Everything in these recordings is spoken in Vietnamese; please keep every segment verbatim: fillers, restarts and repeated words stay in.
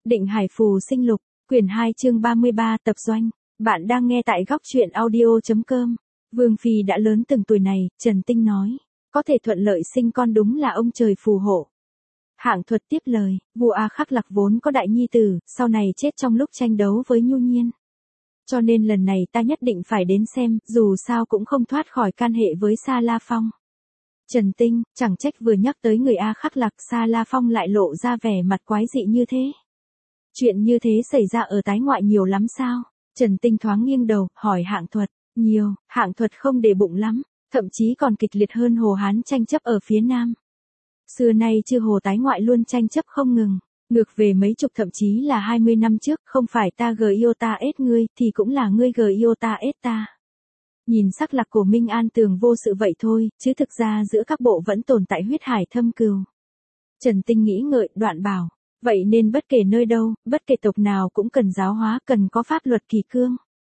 Định Hải Phù Sinh Lục, quyển hai chương ba mươi ba tập doanh. Bạn đang nghe tại góc truyện audio.com. Vương Phi đã lớn từng tuổi này, Trần Tinh nói. Có thể thuận lợi sinh con đúng là ông trời phù hộ. Hạng Thuật tiếp lời, vua A Khắc Lạc vốn có đại nhi tử, sau này chết trong lúc tranh đấu với Nhu Nhiên. Cho nên lần này ta nhất định phải đến xem, dù sao cũng không thoát khỏi can hệ với Sa La Phong. Trần Tinh, chẳng trách vừa nhắc tới người A Khắc Lạc, Sa La Phong lại lộ ra vẻ mặt quái dị như thế. Chuyện như thế xảy ra ở tái ngoại nhiều lắm sao? Trần Tinh thoáng nghiêng đầu, hỏi Hạng Thuật. Nhiều, Hạng Thuật không để bụng lắm, thậm chí còn kịch liệt hơn Hồ Hán tranh chấp ở phía Nam. Xưa nay chư Hồ tái ngoại luôn tranh chấp không ngừng, ngược về mấy chục thậm chí là hai mươi năm trước, không phải ta gờ yêu ta ết ngươi, thì cũng là ngươi gờ yêu ta ết ta. Nhìn sắc lạc của Minh An Tường vô sự vậy thôi, chứ thực ra giữa các bộ vẫn tồn tại huyết hải thâm cừu. Trần Tinh nghĩ ngợi, đoạn bảo, vậy nên bất kể nơi đâu, bất kể tộc nào cũng cần giáo hóa, cần có pháp luật kỳ cương.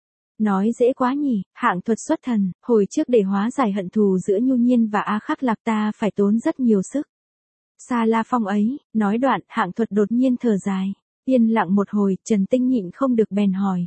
Nói dễ quá nhỉ, Hạng Thuật xuất thần, hồi trước để hóa giải hận thù giữa Nhu Nhiên và A Khắc Lạc ta phải tốn rất nhiều sức. Sa La Phong ấy, nói đoạn, Hạng Thuật đột nhiên thở dài. Yên lặng một hồi, Trần Tinh nhịn không được bèn hỏi.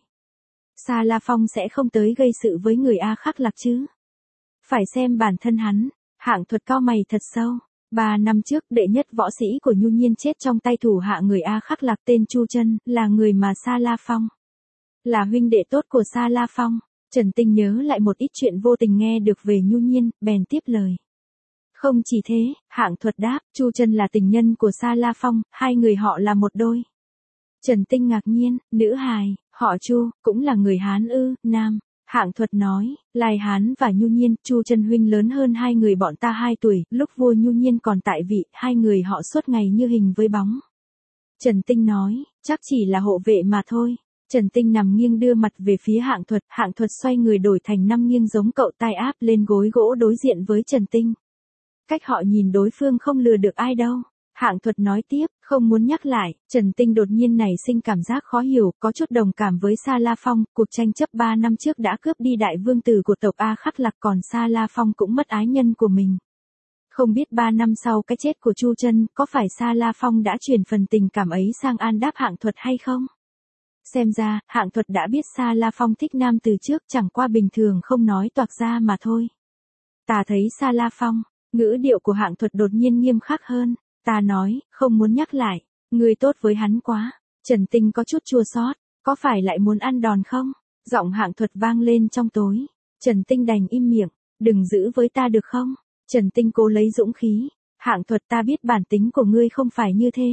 Sa La Phong sẽ không tới gây sự với người A Khắc Lạc chứ? Phải xem bản thân hắn. Hạng Thuật cau mày thật sâu. Ba năm trước, đệ nhất võ sĩ của Nhu Nhiên chết trong tay thủ hạ người A Khắc Lạc tên Chu Chân, là người mà Sa La Phong. Là huynh đệ tốt của Sa La Phong. Trần Tinh nhớ lại một ít chuyện vô tình nghe được về Nhu Nhiên, bèn tiếp lời. Không chỉ thế, Hạng Thuật đáp, Chu Chân là tình nhân của Sa La Phong, hai người họ là một đôi. Trần Tinh ngạc nhiên, nữ hài, họ Chu, cũng là người Hán ư, nam. Hạng Thuật nói, Lai Hán và Nhu Nhiên, Chu Chân huynh lớn hơn hai người bọn ta hai tuổi, lúc vua Nhu Nhiên còn tại vị, hai người họ suốt ngày như hình với bóng. Trần Tinh nói, chắc chỉ là hộ vệ mà thôi. Trần Tinh nằm nghiêng đưa mặt về phía Hạng Thuật, Hạng Thuật xoay người đổi thành năm nghiêng giống cậu, tai áp lên gối gỗ đối diện với Trần Tinh. Cách họ nhìn đối phương không lừa được ai đâu. Hạng Thuật nói tiếp, không muốn nhắc lại, Trần Tinh đột nhiên nảy sinh cảm giác khó hiểu, có chút đồng cảm với Sa La Phong, cuộc tranh chấp ba năm trước đã cướp đi đại vương tử của tộc A Khắc Lạc, còn Sa La Phong cũng mất ái nhân của mình. Không biết ba năm sau cái chết của Chu Chân, có phải Sa La Phong đã chuyển phần tình cảm ấy sang an đáp Hạng Thuật hay không? Xem ra, Hạng Thuật đã biết Sa La Phong thích nam từ trước, chẳng qua bình thường không nói toạc ra mà thôi. Ta thấy Sa La Phong, ngữ điệu của Hạng Thuật đột nhiên nghiêm khắc hơn. Ta nói, không muốn nhắc lại, ngươi tốt với hắn quá. Trần Tinh có chút chua xót, có phải lại muốn ăn đòn không? Giọng Hạng Thuật vang lên trong tối. Trần Tinh đành im miệng, đừng giữ với ta được không? Trần Tinh cố lấy dũng khí. Hạng Thuật, ta biết bản tính của ngươi không phải như thế.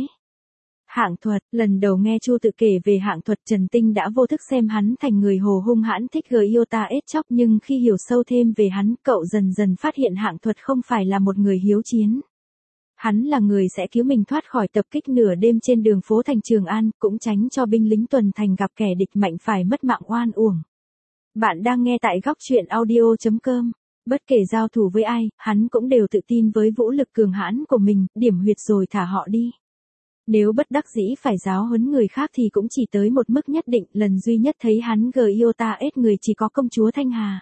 Hạng Thuật, lần đầu nghe Chu tự kể về Hạng Thuật, Trần Tinh đã vô thức xem hắn thành người hồ hung hãn thích gờ yêu ta ết chóc, nhưng khi hiểu sâu thêm về hắn, cậu dần dần phát hiện Hạng Thuật không phải là một người hiếu chiến. Hắn là người sẽ cứu mình thoát khỏi tập kích nửa đêm trên đường phố thành Trường An, cũng tránh cho binh lính tuần thành gặp kẻ địch mạnh phải mất mạng oan uổng. Bạn đang nghe tại góc truyện audio.com. Bất kể giao thủ với ai, hắn cũng đều tự tin với vũ lực cường hãn của mình, điểm huyệt rồi thả họ đi. Nếu bất đắc dĩ phải giáo huấn người khác thì cũng chỉ tới một mức nhất định, lần duy nhất thấy hắn gờ yêu ta ết người chỉ có công chúa Thanh Hà.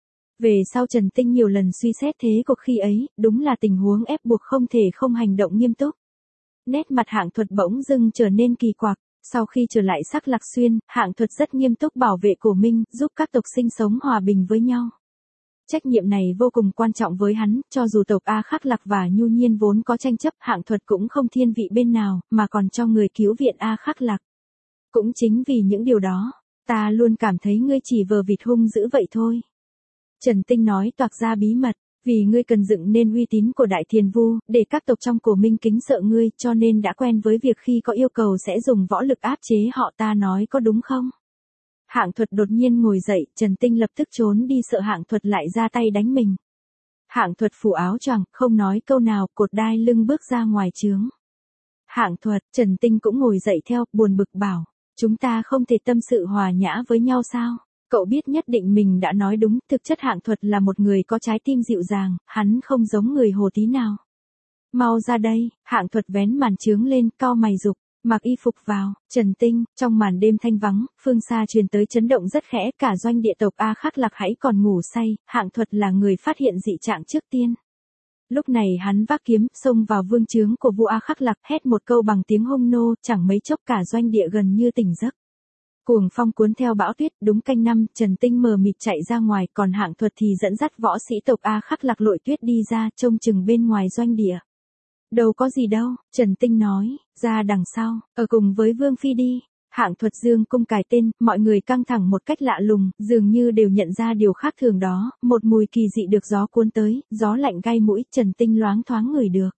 Về sau Trần Tinh nhiều lần suy xét thế cuộc khi ấy, đúng là tình huống ép buộc không thể không hành động nghiêm túc. Nét mặt Hạng Thuật bỗng dưng trở nên kỳ quặc, sau khi trở lại Sắc Lạc Xuyên, Hạng Thuật rất nghiêm túc bảo vệ Cổ Minh, giúp các tộc sinh sống hòa bình với nhau. Trách nhiệm này vô cùng quan trọng với hắn, cho dù tộc A Khắc Lạc và Nhu Nhiên vốn có tranh chấp, Hạng Thuật cũng không thiên vị bên nào, mà còn cho người cứu viện A Khắc Lạc. Cũng chính vì những điều đó, ta luôn cảm thấy ngươi chỉ vờ vịt hung dữ vậy thôi. Trần Tinh nói toạc ra bí mật, vì ngươi cần dựng nên uy tín của Đại Thiền Vu, để các tộc trong Cổ Minh kính sợ ngươi, cho nên đã quen với việc khi có yêu cầu sẽ dùng võ lực áp chế họ, ta nói có đúng không? Hạng Thuật đột nhiên ngồi dậy, Trần Tinh lập tức trốn đi sợ Hạng Thuật lại ra tay đánh mình. Hạng Thuật phủ áo choàng, không nói câu nào, cột đai lưng bước ra ngoài trướng. Hạng Thuật, Trần Tinh cũng ngồi dậy theo, buồn bực bảo, chúng ta không thể tâm sự hòa nhã với nhau sao? Cậu biết nhất định mình đã nói đúng, thực chất Hạng Thuật là một người có trái tim dịu dàng, hắn không giống người hồ tí nào. Mau ra đây, Hạng Thuật vén màn trướng lên, cau mày dục, mặc y phục vào. Trần Tinh, trong màn đêm thanh vắng, phương xa truyền tới chấn động rất khẽ, cả doanh địa tộc A Khắc Lạc hãy còn ngủ say, Hạng Thuật là người phát hiện dị trạng trước tiên. Lúc này hắn vác kiếm, xông vào vương trướng của vua A Khắc Lạc, hét một câu bằng tiếng Hung nô, chẳng mấy chốc cả doanh địa gần như tỉnh giấc. Cuồng phong cuốn theo bão tuyết, đúng canh năm, Trần Tinh mờ mịt chạy ra ngoài, còn Hạng Thuật thì dẫn dắt võ sĩ tộc A Khắc Lạc lội tuyết đi ra, trông chừng bên ngoài doanh địa. Đâu có gì đâu, Trần Tinh nói, ra đằng sau, ở cùng với Vương Phi đi. Hạng Thuật dương cung cài tên, mọi người căng thẳng một cách lạ lùng, dường như đều nhận ra điều khác thường đó, một mùi kỳ dị được gió cuốn tới, gió lạnh gai mũi, Trần Tinh loáng thoáng ngửi được.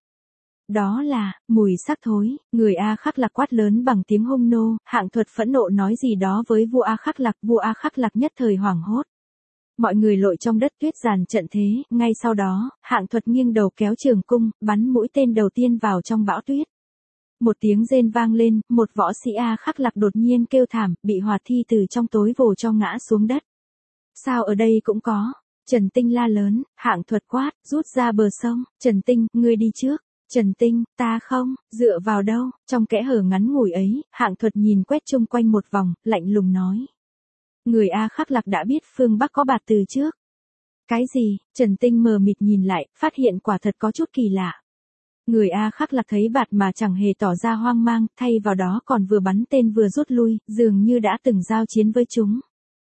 Đó là, mùi xác thối, người A Khắc Lạc quát lớn bằng tiếng Hung nô, Hạng Thuật phẫn nộ nói gì đó với vua A Khắc Lạc, vua A Khắc Lạc nhất thời hoảng hốt. Mọi người lội trong đất tuyết dàn trận thế, ngay sau đó, Hạng Thuật nghiêng đầu kéo trường cung, bắn mũi tên đầu tiên vào trong bão tuyết. Một tiếng rên vang lên, một võ sĩ A Khắc Lạc đột nhiên kêu thảm, bị Hoạt Thi từ trong tối vồ cho ngã xuống đất. Sao ở đây cũng có? Trần Tinh la lớn, Hạng Thuật quát, rút ra bờ sông, Trần Tinh, ngươi đi trước. Trần Tinh, ta không, dựa vào đâu? Trong kẽ hở ngắn ngủi ấy, Hạng Thuật nhìn quét chung quanh một vòng, lạnh lùng nói. Người A Khắc Lạc đã biết phương Bắc có bạt từ trước. Cái gì? Trần Tinh mờ mịt nhìn lại, phát hiện quả thật có chút kỳ lạ. Người A Khắc Lạc thấy bạt mà chẳng hề tỏ ra hoang mang, thay vào đó còn vừa bắn tên vừa rút lui, dường như đã từng giao chiến với chúng.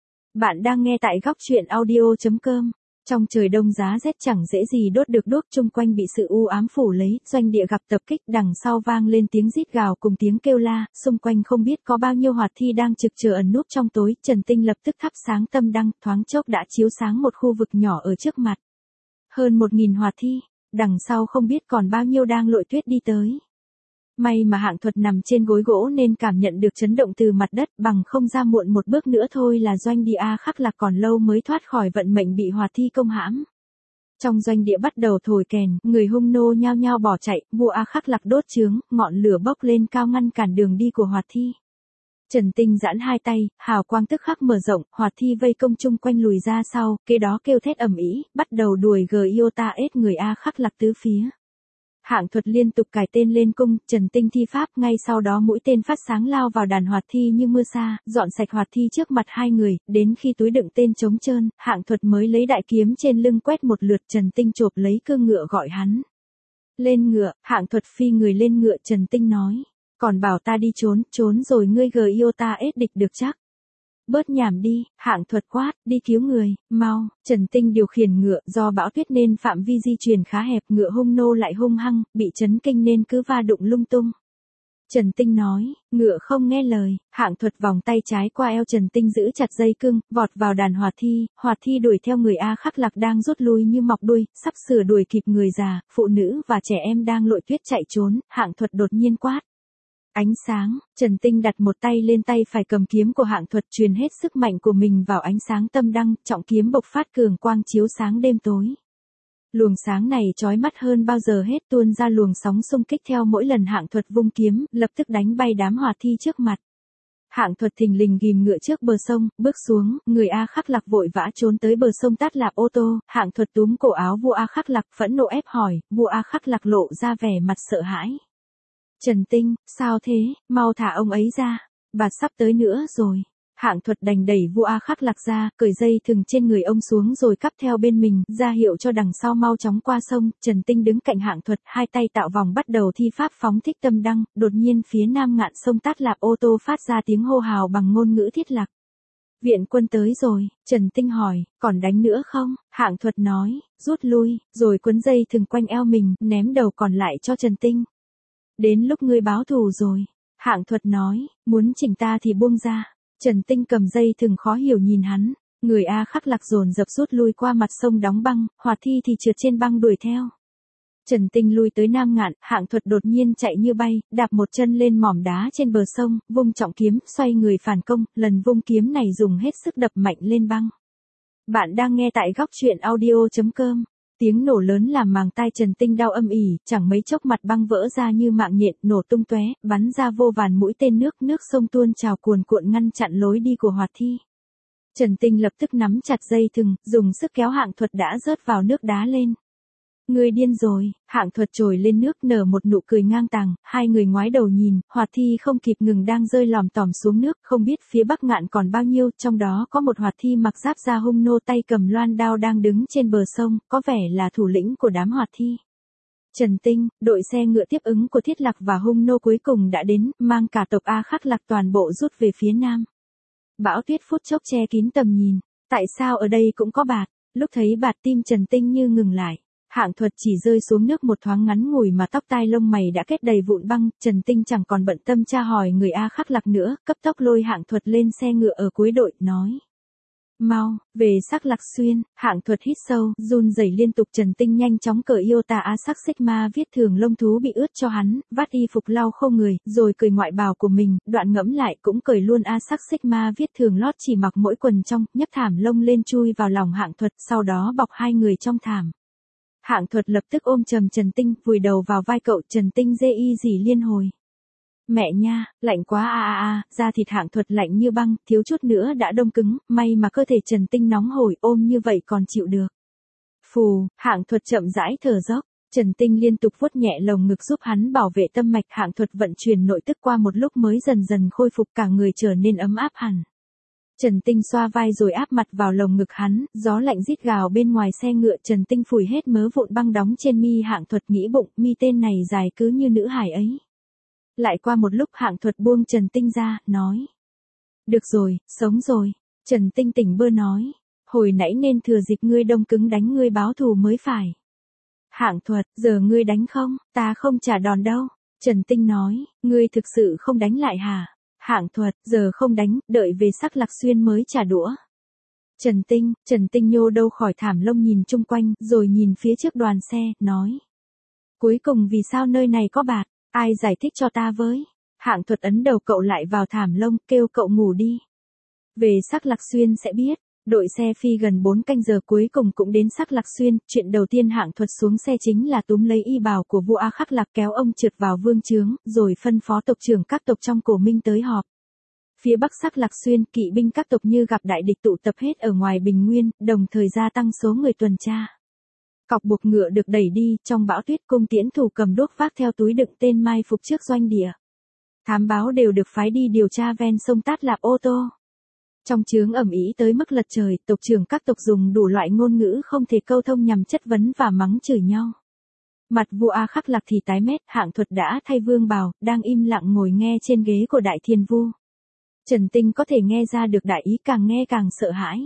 Bạn đang nghe tại góc truyện audio chấm com. Trong trời đông giá rét chẳng dễ gì đốt được đuốc, chung quanh bị sự u ám phủ lấy, doanh địa gặp tập kích, đằng sau vang lên tiếng rít gào cùng tiếng kêu la, xung quanh không biết có bao nhiêu Hoạt Thi đang trực chờ ẩn núp trong tối, Trần Tinh lập tức thắp sáng tâm đăng, thoáng chốc đã chiếu sáng một khu vực nhỏ ở trước mặt. Hơn một nghìn Hoạt Thi, đằng sau không biết còn bao nhiêu đang lội tuyết đi tới. May mà Hạng Thuật nằm trên gối gỗ nên cảm nhận được chấn động từ mặt đất, bằng không ra muộn một bước nữa thôi là doanh địa A Khắc Lạc còn lâu mới thoát khỏi vận mệnh bị Hoạt Thi công hãm. Trong doanh địa bắt đầu thổi kèn, người Hung nô nhao nhao bỏ chạy, vua A Khắc Lạc đốt chướng, ngọn lửa bốc lên cao ngăn cản đường đi của Hoạt Thi. Trần Tinh giãn hai tay, hào quang tức khắc mở rộng, Hoạt Thi vây công chung quanh lùi ra sau, kế đó kêu thét ầm ĩ, bắt đầu đuổi Giota ết người A Khắc Lạc tứ phía. Hạng Thuật liên tục cài tên lên cung, Trần Tinh thi pháp, ngay sau đó mũi tên phát sáng lao vào đàn Hoạt Thi như mưa sa, dọn sạch Hoạt Thi trước mặt hai người, đến khi túi đựng tên trống trơn, Hạng Thuật mới lấy đại kiếm trên lưng quét một lượt, Trần Tinh chộp lấy cương ngựa gọi hắn. Lên ngựa, Hạng Thuật phi người lên ngựa, Trần Tinh nói, còn bảo ta đi trốn, trốn rồi ngươi Giota ết địch được chắc. Bớt nhảm đi, Hạng Thuật quát, đi cứu người, mau. Trần Tinh điều khiển ngựa, do bão tuyết nên phạm vi di chuyển khá hẹp, ngựa Hung nô lại hung hăng, bị chấn kinh nên cứ va đụng lung tung. Trần Tinh nói, ngựa không nghe lời, Hạng Thuật vòng tay trái qua eo Trần Tinh giữ chặt dây cương, vọt vào đàn Hoạt Thi, Hoạt Thi đuổi theo người A Khắc Lạc đang rút lui như mọc đuôi, sắp sửa đuổi kịp người già, phụ nữ và trẻ em đang lội tuyết chạy trốn, Hạng Thuật đột nhiên quát. Ánh sáng, Trần Tinh đặt một tay lên tay phải cầm kiếm của Hạng Thuật, truyền hết sức mạnh của mình vào ánh sáng tâm đăng, trọng kiếm bộc phát cường quang chiếu sáng đêm tối. Luồng sáng này chói mắt hơn bao giờ hết, tuôn ra luồng sóng xung kích theo mỗi lần Hạng Thuật vung kiếm, lập tức đánh bay đám Hoạt Thi trước mặt. Hạng Thuật thình lình ghim ngựa trước bờ sông, bước xuống, người A Khắc Lạc vội vã trốn tới bờ sông tát lạp ô tô, Hạng Thuật túm cổ áo vua A Khắc Lạc, phẫn nộ ép hỏi, vua A Khắc Lạc lộ ra vẻ mặt sợ hãi. Trần Tinh, sao thế, mau thả ông ấy ra, bà sắp tới nữa rồi. Hạng Thuật đành đẩy vua A Khắc Lạc ra, cởi dây thừng trên người ông xuống rồi cắp theo bên mình, ra hiệu cho đằng sau mau chóng qua sông. Trần Tinh đứng cạnh Hạng Thuật, hai tay tạo vòng bắt đầu thi pháp phóng thích tâm đăng, đột nhiên phía nam ngạn sông Tát Lạp ô tô phát ra tiếng hô hào bằng ngôn ngữ thiết lạc. Viện quân tới rồi, Trần Tinh hỏi, còn đánh nữa không? Hạng Thuật nói, rút lui, rồi quấn dây thừng quanh eo mình, ném đầu còn lại cho Trần Tinh. Đến lúc ngươi báo thù rồi. Hạng Thuật nói, muốn chỉnh ta thì buông ra. Trần Tinh cầm dây thừng khó hiểu nhìn hắn. Người A Khắc Lạc dồn dập rút lui qua mặt sông đóng băng, Hoạt Thi thì trượt trên băng đuổi theo. Trần Tinh lui tới Nam Ngạn, Hạng Thuật đột nhiên chạy như bay, đạp một chân lên mỏm đá trên bờ sông, vung trọng kiếm, xoay người phản công, lần vung kiếm này dùng hết sức đập mạnh lên băng. Bạn đang nghe tại góc truyện audio chấm com. Tiếng nổ lớn làm màng tai Trần Tinh đau âm ỉ, chẳng mấy chốc mặt băng vỡ ra như mạng nhện, nổ tung tóe, bắn ra vô vàn mũi tên nước, nước sông tuôn trào cuồn cuộn ngăn chặn lối đi của Hoạt Thi. Trần Tinh lập tức nắm chặt dây thừng, dùng sức kéo Hạng Thuật đã rớt vào nước đá lên. Người điên rồi, Hạng Thuật trồi lên nước nở một nụ cười ngang tàng, hai người ngoái đầu nhìn, Hoạt Thi không kịp ngừng đang rơi lòm tòm xuống nước, không biết phía bắc ngạn còn bao nhiêu, trong đó có một Hoạt Thi mặc giáp da Hung nô tay cầm loan đao đang đứng trên bờ sông, có vẻ là thủ lĩnh của đám Hoạt Thi. Trần Tinh, đội xe ngựa tiếp ứng của Thiết Lạc và Hung Nô cuối cùng đã đến, mang cả tộc A Khắc Lạc toàn bộ rút về phía nam. Bão tuyết phút chốc che kín tầm nhìn, tại sao ở đây cũng có bạt, lúc thấy bạt tim Trần Tinh như ngừng lại. Hạng Thuật chỉ rơi xuống nước một thoáng ngắn ngủi mà tóc tai lông mày đã kết đầy vụn băng, Trần Tinh chẳng còn bận tâm tra hỏi người A Khắc Lạc nữa, cấp tốc lôi Hạng Thuật lên xe ngựa ở cuối đội, nói. Mau, về Sắc Lạc Xuyên. Hạng Thuật hít sâu, run rẩy liên tục. Trần Tinh nhanh chóng cởi yêu tà á sắc xích ma viết thường lông thú bị ướt cho hắn, vắt y phục lau khô người, rồi cởi ngoại bào của mình, đoạn ngẫm lại cũng cởi luôn á sắc xích ma viết thường lót chỉ mặc mỗi quần trong, nhấc thảm lông lên chui vào lòng Hạng Thuật, sau đó bọc hai người trong thảm. Hạng Thuật lập tức ôm chầm Trần Tinh, vùi đầu vào vai cậu. Trần Tinh dê y dỉ liên hồi. Mẹ nha, lạnh quá a a a, da thịt Hạng Thuật lạnh như băng, thiếu chút nữa đã đông cứng, may mà cơ thể Trần Tinh nóng hổi, ôm như vậy còn chịu được. Phù, Hạng Thuật chậm rãi thở dốc, Trần Tinh liên tục vuốt nhẹ lồng ngực giúp hắn bảo vệ tâm mạch. Hạng Thuật vận chuyển nội tức qua một lúc mới dần dần khôi phục, cả người trở nên ấm áp hẳn. Trần Tinh xoa vai rồi áp mặt vào lồng ngực hắn, gió lạnh rít gào bên ngoài xe ngựa. Trần Tinh phủi hết mớ vụn băng đóng trên mi Hạng Thuật, nghĩ bụng, mi tên này dài cứ như nữ hải ấy. Lại qua một lúc Hạng Thuật buông Trần Tinh ra, nói. Được rồi, sống rồi. Trần Tinh tỉnh bơ nói. Hồi nãy nên thừa dịp ngươi đông cứng đánh ngươi báo thù mới phải. Hạng Thuật, giờ ngươi đánh không, ta không trả đòn đâu. Trần Tinh nói, ngươi thực sự không đánh lại hả? Hạng Thuật, giờ không đánh, đợi về Sắc Lạc Xuyên mới trả đũa. Trần Tinh, Trần Tinh nhô đâu khỏi thảm lông nhìn chung quanh, rồi nhìn phía trước đoàn xe, nói. Cuối cùng vì sao nơi này có bạt, ai giải thích cho ta với? Hạng Thuật ấn đầu cậu lại vào thảm lông, kêu cậu ngủ đi. Về Sắc Lạc Xuyên sẽ biết. Đội xe phi gần bốn canh giờ cuối cùng cũng đến Sắc Lạc Xuyên, chuyện đầu tiên Hạng Thuật xuống xe chính là túm lấy y bào của vua A Khắc Lạc kéo ông trượt vào vương trướng, rồi phân phó tộc trưởng các tộc trong Cổ Minh tới họp. Phía bắc Sắc Lạc Xuyên, kỵ binh các tộc như gặp đại địch tụ tập hết ở ngoài bình nguyên, đồng thời gia tăng số người tuần tra. Cọc buộc ngựa được đẩy đi, trong bão tuyết cung tiễn thủ cầm đuốc vác theo túi đựng tên mai phục trước doanh địa. Thám báo đều được phái đi điều tra ven sông Tát Lạp ô tô. Trong chướng ầm ĩ tới mức lật trời, tộc trưởng các tộc dùng đủ loại ngôn ngữ không thể câu thông nhằm chất vấn và mắng chửi nhau. Mặt vua A Khắc Lạc thì tái mét, Hạng Thuật đã thay vương bào, đang im lặng ngồi nghe trên ghế của đại thiên vu. Trần Tinh có thể nghe ra được đại ý, càng nghe càng sợ hãi.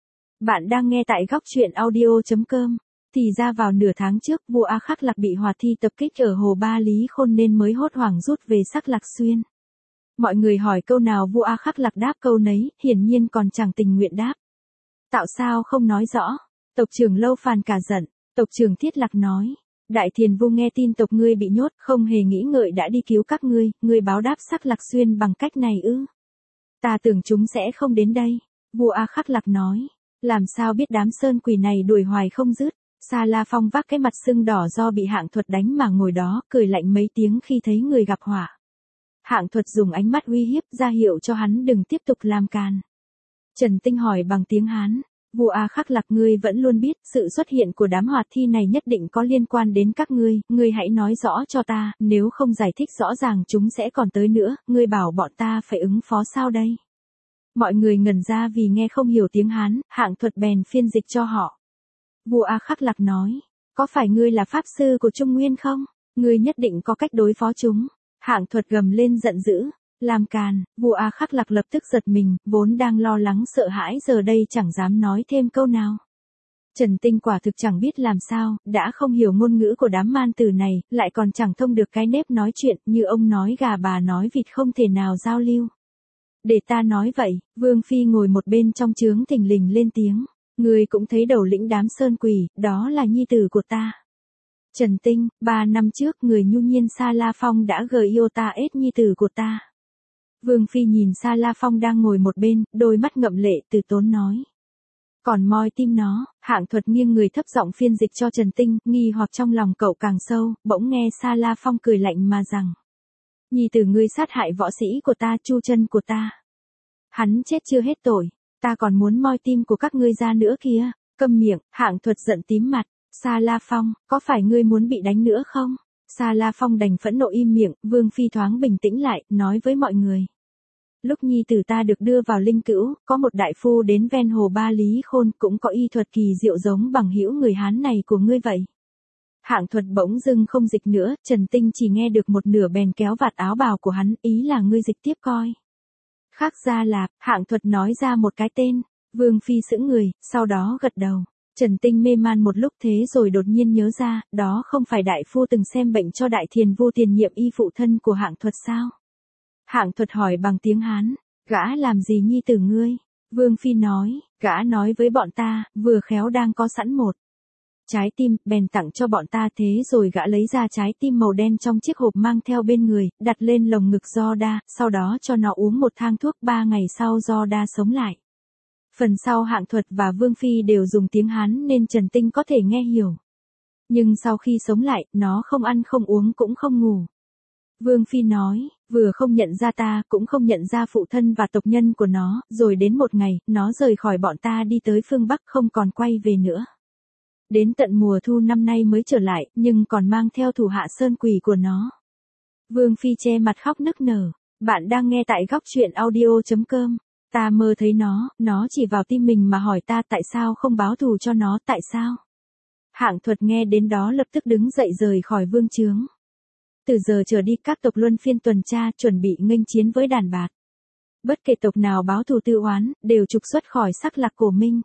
Bạn đang nghe tại góc truyện audio chấm com. Thì ra vào nửa tháng trước, vua A Khắc Lạc bị Hoạt Thi tập kích ở hồ Ba Lý Khôn nên mới hốt hoảng rút về Sắc Lạc Xuyên. Mọi người hỏi câu nào vua A Khắc Lạc đáp câu nấy, hiển nhiên còn chẳng tình nguyện đáp. Tạo sao không nói rõ? Tộc trưởng Lâu Phàn cả giận. Tộc trưởng Thiết Lạc nói. Đại thiền vu nghe tin tộc ngươi bị nhốt, không hề nghĩ ngợi đã đi cứu các ngươi, ngươi báo đáp Sắc Lạc Xuyên bằng cách này ư? Ta tưởng chúng sẽ không đến đây. Vua A Khắc Lạc nói. Làm sao biết đám sơn quỷ này đuổi hoài không dứt. Sa La Phong vác cái mặt sưng đỏ do bị Hạng Thuật đánh mà ngồi đó, cười lạnh mấy tiếng khi thấy người gặp họa. Hạng Thuật dùng ánh mắt uy hiếp ra hiệu cho hắn đừng tiếp tục làm càn. Trần Tinh hỏi bằng tiếng Hán, vua A Khắc Lạc, ngươi vẫn luôn biết sự xuất hiện của đám Hoạt Thi này nhất định có liên quan đến các ngươi, ngươi hãy nói rõ cho ta, nếu không giải thích rõ ràng chúng sẽ còn tới nữa, ngươi bảo bọn ta phải ứng phó sao đây? Mọi người ngẩn ra vì nghe không hiểu tiếng Hán, Hạng Thuật bèn phiên dịch cho họ. Vua A Khắc Lạc nói, có phải ngươi là pháp sư của Trung Nguyên không? Ngươi nhất định có cách đối phó chúng. Hạng Thuật gầm lên giận dữ, làm càn. Vua A Khắc Lạc lập tức giật mình, vốn đang lo lắng sợ hãi giờ đây chẳng dám nói thêm câu nào. Trần Tinh quả thực chẳng biết làm sao, đã không hiểu ngôn ngữ của đám man tử này, lại còn chẳng thông được cái nếp nói chuyện, như ông nói gà bà nói vịt không thể nào giao lưu. Để ta nói vậy, Vương Phi ngồi một bên trong chướng thình lình lên tiếng. Ngươi cũng thấy đầu lĩnh đám sơn quỷ, đó là nhi tử của ta. Trần Tinh, ba năm trước người nhu nhiên Sa La Phong đã gợi yêu ta ết nhi tử của ta. Vương Phi nhìn Sa La Phong đang ngồi một bên, đôi mắt ngậm lệ từ tốn nói. Còn moi tim nó, Hạng Thuật nghiêng người thấp giọng phiên dịch cho Trần Tinh, nghi hoặc trong lòng cậu càng sâu, bỗng nghe Sa La Phong cười lạnh mà rằng. Nhi tử ngươi sát hại võ sĩ của ta, Chu Chân của ta. Hắn chết chưa hết tội. Ta còn muốn moi tim của các ngươi ra nữa kìa. Câm miệng, Hạng Thuật giận tím mặt. Sa La Phong, có phải ngươi muốn bị đánh nữa không? Sa La Phong đành phẫn nộ im miệng, Vương Phi thoáng bình tĩnh lại, nói với mọi người. Lúc nhi tử ta được đưa vào linh cữu, có một đại phu đến ven hồ Ba Lý Khôn cũng có y thuật kỳ diệu giống bằng hữu người Hán này của ngươi vậy. Hạng Thuật bỗng dưng không dịch nữa, Trần Tinh chỉ nghe được một nửa bèn kéo vạt áo bào của hắn, ý là ngươi dịch tiếp coi. Khắc Gia Lạp, Hạng Thuật nói ra một cái tên, Vương Phi sững người, sau đó gật đầu. Trần Tinh mê man một lúc thế rồi đột nhiên nhớ ra, đó không phải đại phu từng xem bệnh cho đại thiền vô tiền nhiệm y phụ thân của Hạng Thuật sao? Hạng Thuật hỏi bằng tiếng Hán, gã làm gì nhi tử ngươi? Vương Phi nói, gã nói với bọn ta, vừa khéo đang có sẵn một trái tim, bèn tặng cho bọn ta thế rồi gã lấy ra trái tim màu đen trong chiếc hộp mang theo bên người, đặt lên lồng ngực Do Đa, sau đó cho nó uống một thang thuốc, ba ngày sau Do Đa sống lại. Phần sau Hạng Thuật và Vương Phi đều dùng tiếng Hán nên Trần Tinh có thể nghe hiểu. Nhưng sau khi sống lại, nó không ăn không uống cũng không ngủ. Vương Phi nói, vừa không nhận ra ta, cũng không nhận ra phụ thân và tộc nhân của nó, rồi đến một ngày, nó rời khỏi bọn ta đi tới phương Bắc không còn quay về nữa. Đến tận mùa thu năm nay mới trở lại, nhưng còn mang theo thủ hạ sơn quỷ của nó. Vương Phi che mặt khóc nức nở. Bạn đang nghe tại góc truyện audio chấm com. Ta mơ thấy nó, nó chỉ vào tim mình mà hỏi ta tại sao không báo thù cho nó, tại sao? Hạng Thuật nghe đến đó lập tức đứng dậy rời khỏi vương chướng. Từ giờ trở đi các tộc luân phiên tuần tra, chuẩn bị nghênh chiến với đàn bạt. Bất kể tộc nào báo thù tư oán, đều trục xuất khỏi Sắc Lạc Cổ Minh.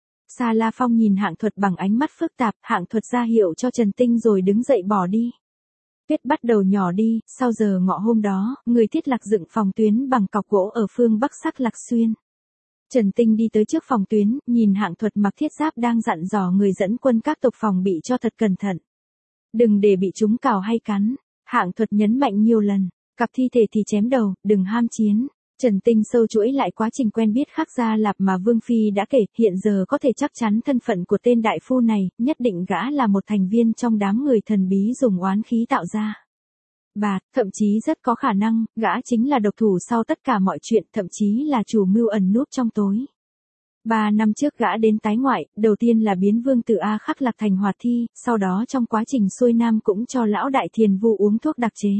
Sa La Phong nhìn Hạng Thuật bằng ánh mắt phức tạp, Hạng Thuật ra hiệu cho Trần Tinh rồi đứng dậy bỏ đi. Tuyết bắt đầu nhỏ đi, sau giờ ngọ hôm đó, người thiết lạc dựng phòng tuyến bằng cọc gỗ ở phương Bắc Sắc Lạc Xuyên. Trần Tinh đi tới trước phòng tuyến, nhìn Hạng Thuật mặc thiết giáp đang dặn dò người dẫn quân các tộc phòng bị cho thật cẩn thận. Đừng để bị chúng cào hay cắn. Hạng Thuật nhấn mạnh nhiều lần, cặp thi thể thì chém đầu, đừng ham chiến. Trần Tinh sâu chuỗi lại quá trình quen biết Khắc Gia Lạp mà Vương Phi đã kể, hiện giờ có thể chắc chắn thân phận của tên đại phu này, nhất định gã là một thành viên trong đám người thần bí dùng oán khí tạo ra. Bạt, thậm chí rất có khả năng, gã chính là độc thủ sau tất cả mọi chuyện, thậm chí là chủ mưu ẩn núp trong tối. Ba năm trước gã đến tái ngoại, đầu tiên là biến Vương Tử A Khắc Lạc thành hoạt thi, sau đó trong quá trình xuôi nam cũng cho lão đại thiền vu uống thuốc đặc chế.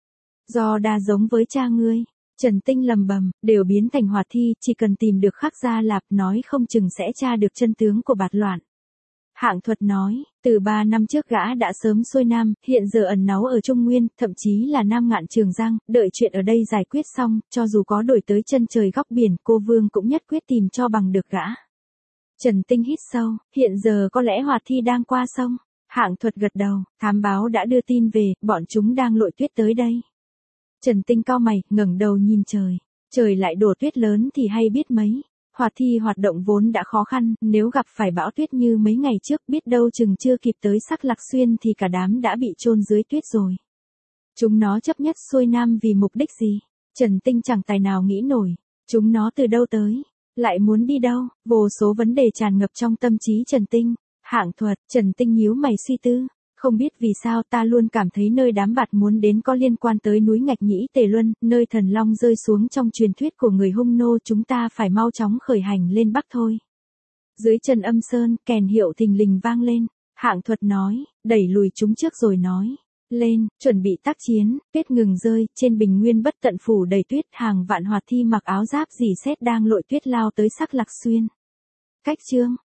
Do đa giống với cha ngươi. Trần Tinh lầm bầm, đều biến thành hoạt thi, chỉ cần tìm được Khắc Gia Lạp nói không chừng sẽ tra được chân tướng của bạt loạn. Hạng Thuật nói, từ ba năm trước gã đã sớm xuôi nam, hiện giờ ẩn náu ở Trung Nguyên, thậm chí là Nam Ngạn Trường Giang, đợi chuyện ở đây giải quyết xong, cho dù có đổi tới chân trời góc biển, cô Vương cũng nhất quyết tìm cho bằng được gã. Trần Tinh hít sâu, hiện giờ có lẽ hoạt thi đang qua sông. Hạng Thuật gật đầu, thám báo đã đưa tin về, bọn chúng đang lội tuyết tới đây. Trần Tinh cau mày, ngẩng đầu nhìn trời. Trời lại đổ tuyết lớn thì hay biết mấy. Hoạt thi hoạt động vốn đã khó khăn, nếu gặp phải bão tuyết như mấy ngày trước biết đâu chừng chưa kịp tới Sắc Lạc Xuyên thì cả đám đã bị chôn dưới tuyết rồi. Chúng nó chấp nhất xuôi nam vì mục đích gì? Trần Tinh chẳng tài nào nghĩ nổi. Chúng nó từ đâu tới? Lại muốn đi đâu? Vô số vấn đề tràn ngập trong tâm trí Trần Tinh. Hạng Thuật, Trần Tinh nhíu mày suy tư. Không biết vì sao ta luôn cảm thấy nơi đám bạt muốn đến có liên quan tới núi Ngạch Nhĩ Tề Luân, nơi thần long rơi xuống trong truyền thuyết của người Hung Nô, chúng ta phải mau chóng khởi hành lên Bắc thôi. Dưới chân Âm Sơn, kèn hiệu thình lình vang lên. Hạng Thuật nói, đẩy lùi chúng trước rồi nói. Lên, chuẩn bị tác chiến, tuyết ngừng rơi, trên bình nguyên bất tận phủ đầy tuyết, hàng vạn hoạt thi mặc áo giáp rỉ sét đang lội tuyết lao tới Sắc Lạc Xuyên. Cách chương.